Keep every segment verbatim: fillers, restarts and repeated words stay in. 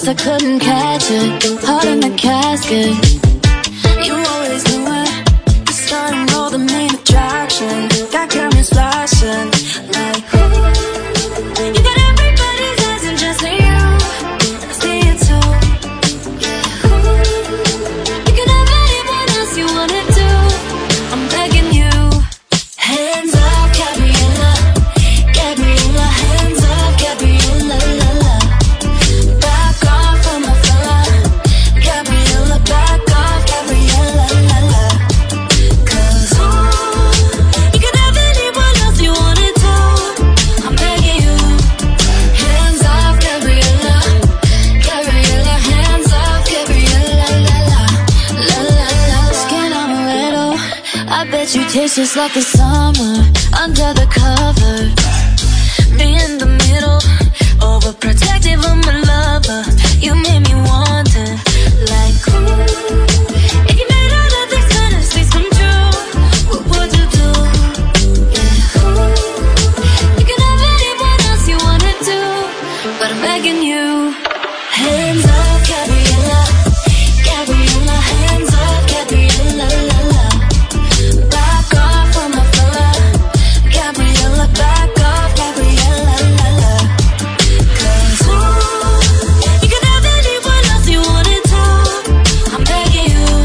I couldn't catch it. Heart in the casket. You always knew it. The start and all the main attraction. Got cameras flashing like ooh. You got everybody's eyes and just you. I see it too. Yeah, ooh. You can have anyone else you wanna do. I'm begging you. Hands up, Gabriella. Gabriella, hands up, Gabriella, la la. Back off from my fella. Gabriella, back off, Gabriella, la la. Cause ooh, you can have anyone else you wanna do. I'm begging you. Hands off, Gabriella. Gabriella, hands off, Gabriella, la la. La la la. Skin on a little. I bet you taste just like the summer under the cover. Me in the middle, overprotective of my lover. You made me wonder, like ooh, if you made all of these fantasies come true, what would you do? Yeah, ooh, you can have anyone else you wanna do, but I'm begging you. Hands up, Gabriella. Gabriella, hands up, Gabriella, la la. Back off from my fella. Gabriella, back off, Gabriella, la la. Cause ooh, you can have anyone else you wanna do. I'm begging you.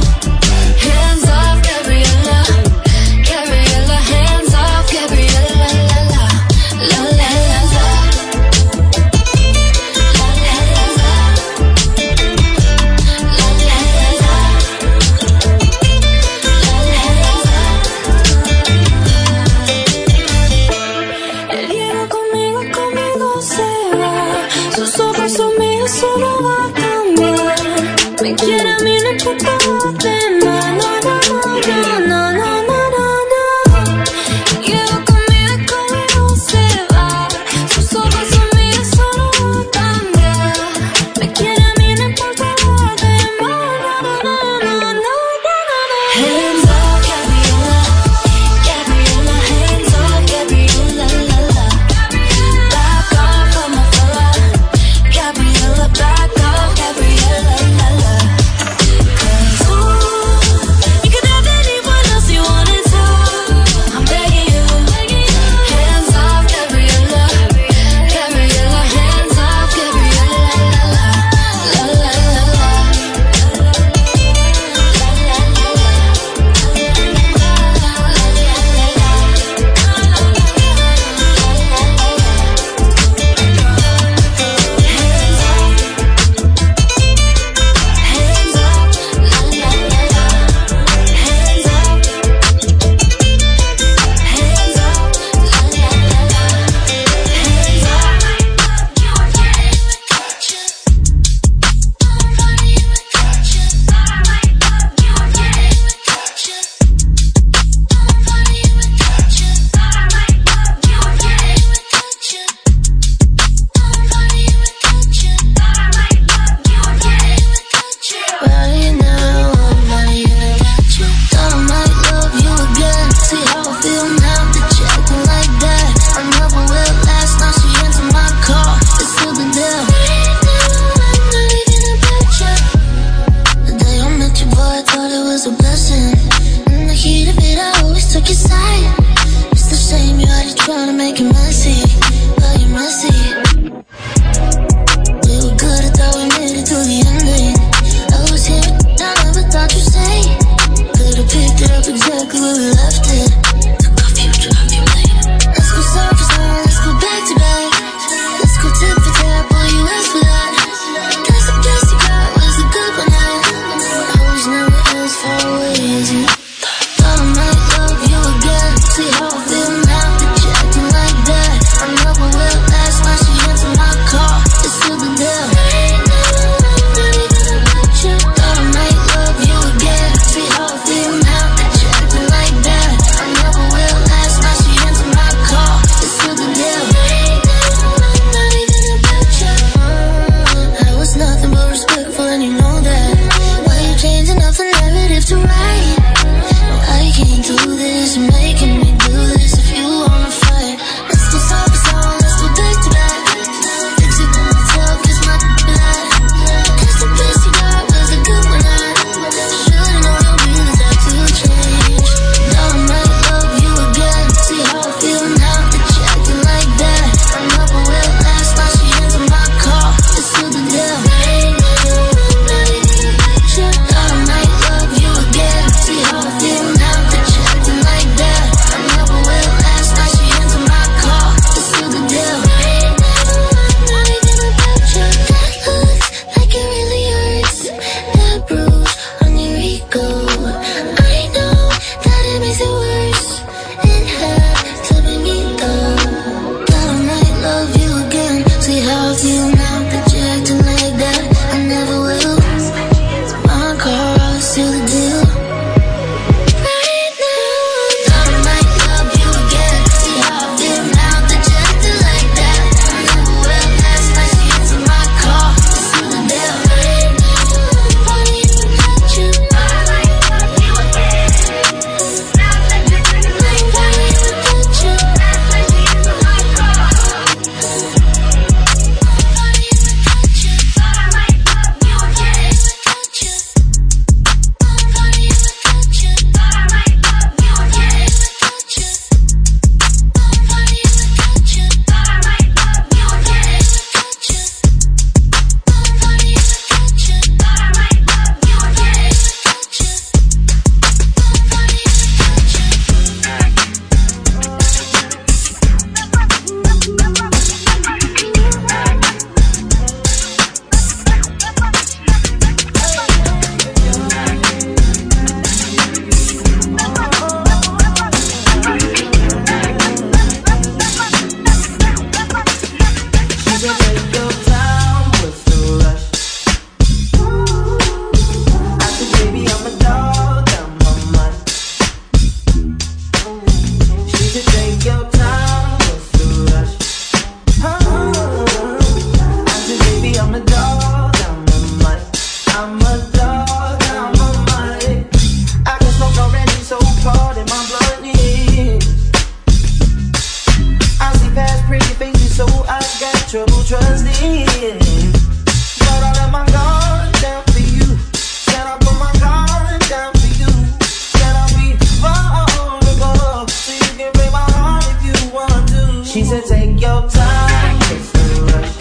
trouble trusting. But I let my guard down for you. Said I put my guard down for you. Said I'll be vulnerable, so you can break my heart if you want to. She said take your time, it's no rush.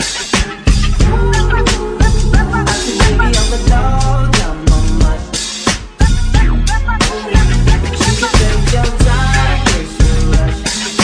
I said baby I'm the dog, I'm on much. She said take your time, it's no rush.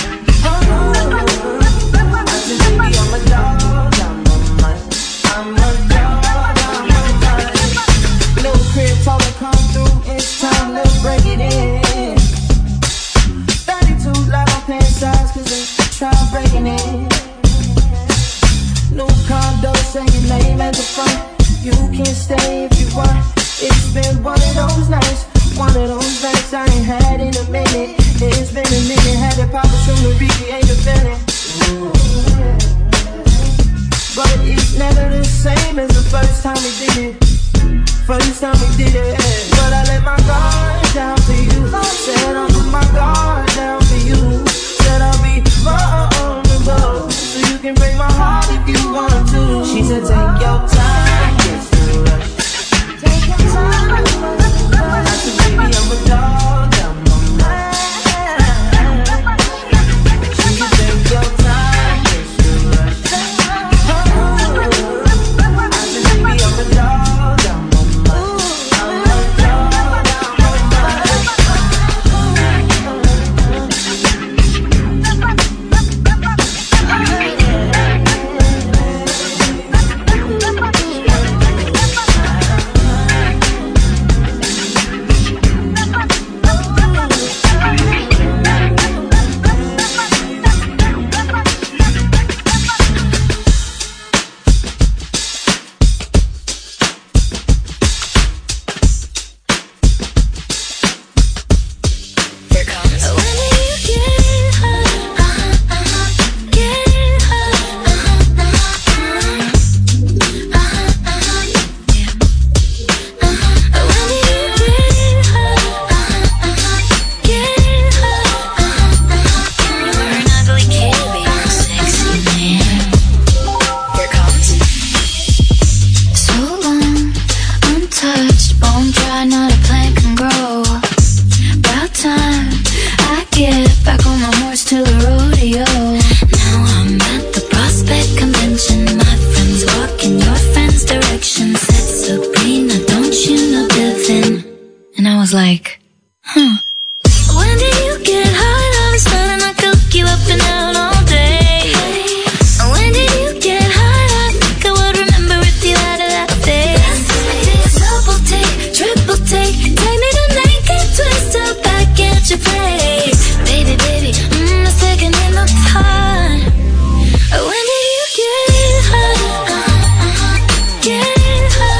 I said baby I'm a dog, I'm on much. I'm a dog, I'm on much. Little crib tall to come through, it's time, let's break it in. thirty-two loud on pant size, cause they try breaking it. New condo, say your name at the front. You can stay if you want. It's been one of those nights, one of those nights I ain't had in a minute. It's been a minute, had it poppin' from the recreate the feeling. But it's never the same as the first time we did it. First time we did it. But I let my guard down for you. Said I'll put my guard down for you. Said I'll be vulnerable, so you can break my heart if you want to. She said take your time, it's no rush. Take your time. I said baby I'm a dog, I'm on mine. She said take your time, it's no rush. I said baby I'm a dog, I'm on mine. I'm a dog, I'm on mine. Like, huh. When did you get hot? I was starting to cook you up and out all day. When did you get hot? I think I would remember if you had a that face. Double take, triple take, take me to naked twist up back at your place. Baby, baby, mm, a second in the pot. When did you get hot? Get hot.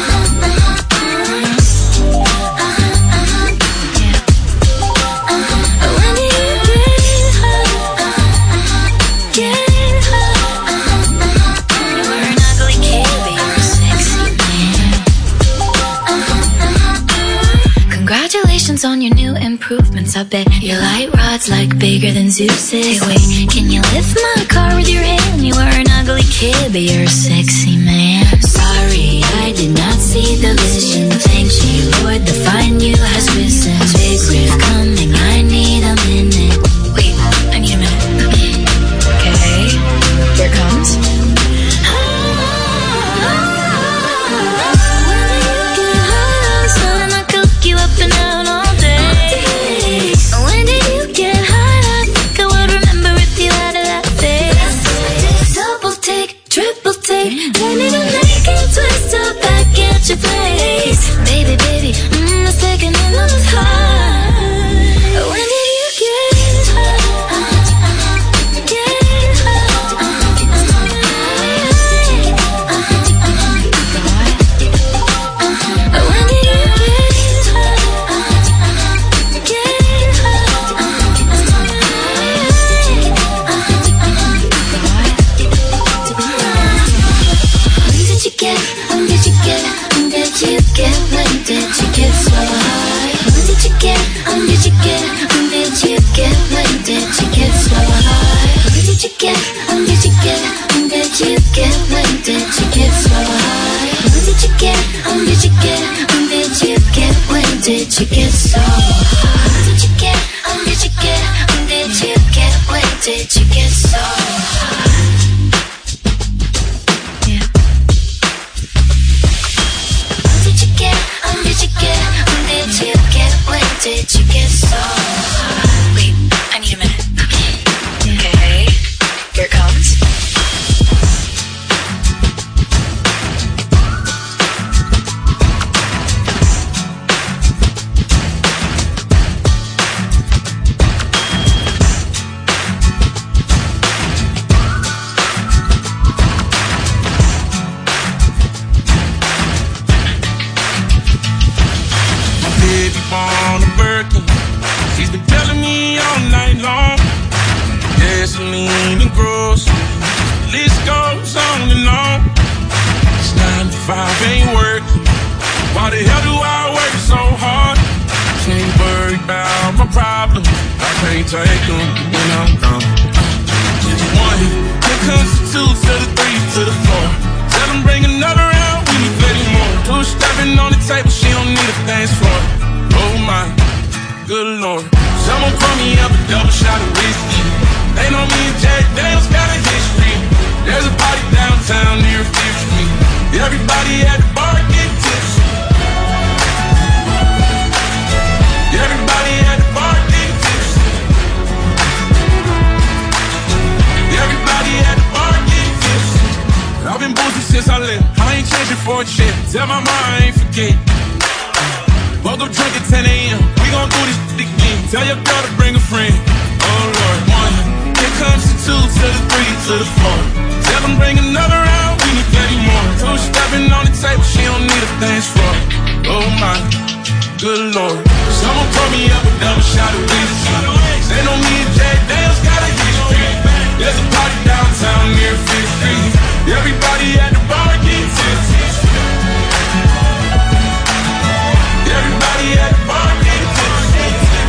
Congratulations on your new improvements. I bet your light rod's like bigger than Zeus's. Hey, wait, can you lift my car with your hand? You were an ugly kid, but you're a sexy man. Sorry, I did not see the vision. Thank you, Lord, the find you has risen. Big riff coming, I need a minute. Wait, I need a minute. Okay, here it comes. You up and out all day. When did you get hot? I think I would remember if you had a that face. Double take, triple take, take me to naked twist up back at your place. Baby, baby, mm, a second in the pot. When did you gasoline and groceries. List goes on and on. It's nine to five ain't working. Why the hell do I work so hard? Can't worry about my problems. I can't take them when I'm gone. One, here comes the two to the three to the four. Tell them bring another round, we need plenty more. Two stepping on the table, she don't need a dance floor. Oh my, good lord. Someone pour me up a double shot of whiskey. They know me and Jack Daniels got a history. There's a party downtown near Fifth Street. Everybody at the bar get tipsy. Everybody at the bar get tipsy. Everybody at the bar get tipsy. I've been boozing since I left. I ain't changing for a check. Tell my mom I ain't forget. Woke up drunk at ten a.m. We gon' do this again. Tell your girl to bring a friend. Oh Lord, one. Here comes the two to the three to the four. Tell them bring another round, we need plenty more. Two stepping on the table, she don't need a dance floor. Oh my, good lord. Someone pour me up a double shot of whiskey. They know me and Jack Daniels got a history. There's a party downtown near Fifth Street. Everybody at the bar get tipsy. Everybody at the bar get tipsy.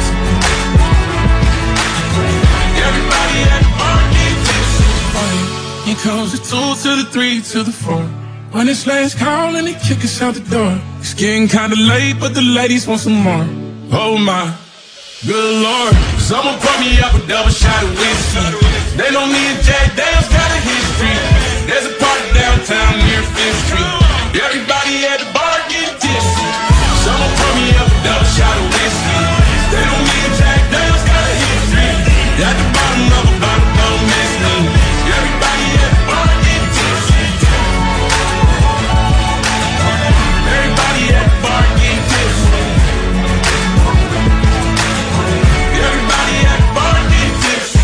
Everybody at the bar get tipsy. Here comes the two to the three to the four. When it's last call and they kick us out the door. It's getting kinda late, but the ladies want some more. Oh my, good lord. Someone pour me up a double shot of whiskey. They know me and Jack Daniels got a history. There's a party downtown near Fifth Street. Everybody at the bar get tipsy. Someone pour me up a double shot of whiskey. They know me and Jack Daniels got a history. At the bottom of a bottle, don't miss me. Everybody at the bar get tipsy. Everybody at the bar get tipsy. Everybody at the bar get tipsy.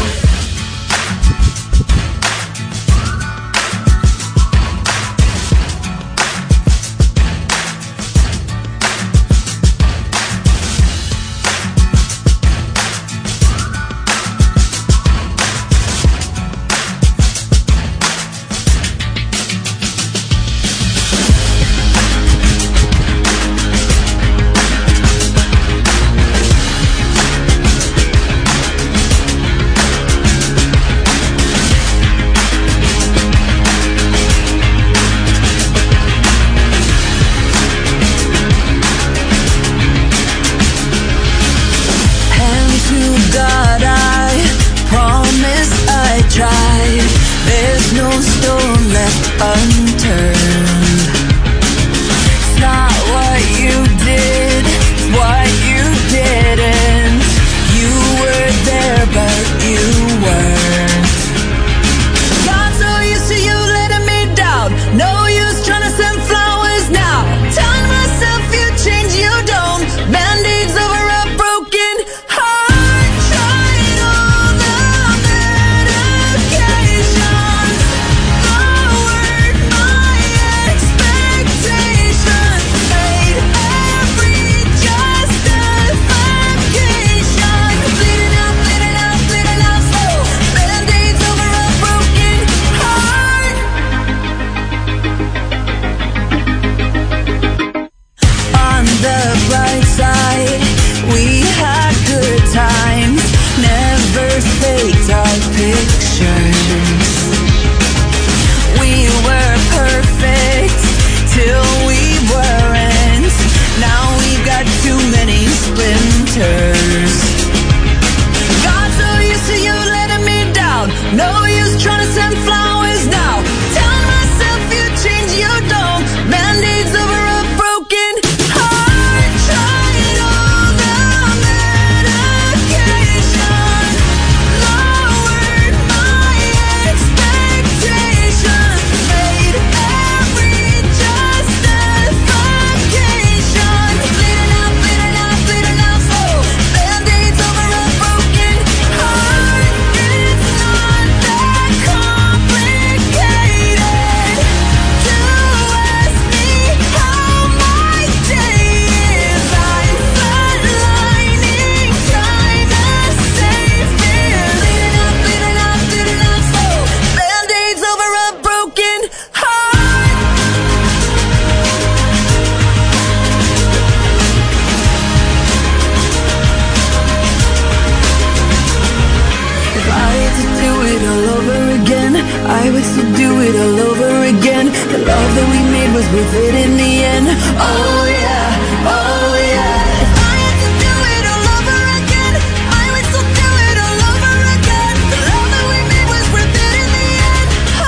I would still do it all over again. The love that we made was worth it in the end. Oh yeah, oh yeah. If I had to do it all over again, I would still do it all over again. The love that we made was worth it in the end. Oh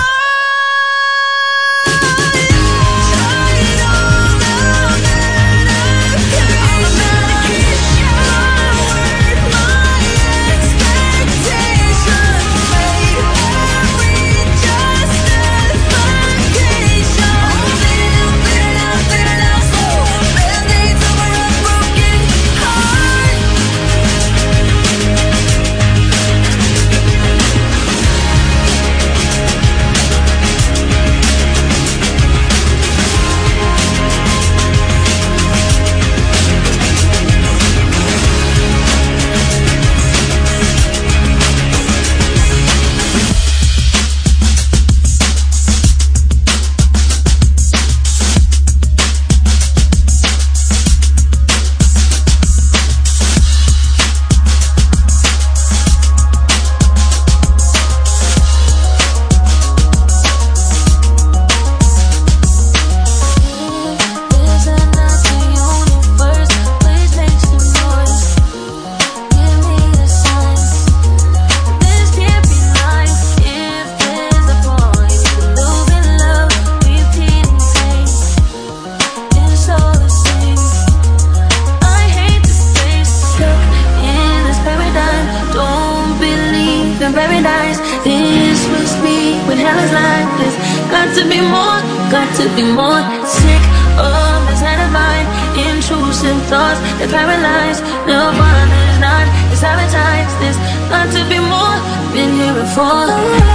yeah. Tried all the men I've carried. Showered my expectations. Made every justification. Clear now, clear now, clear now, so band-aids over a broken heart. Is that not the universe? Please make some noise. Give me a sign. This can't be life. If there's a point to losing love, repeating pain. It's all the same. I hate this place. Stuck in this paradigm. Don't believe in paradise. This must be what hell is like. There's got to be more, got to be more. Sick of this divine, intrusive thoughts that paralyze. Nirvana is not, it's advertised. There's got to be more, been here before.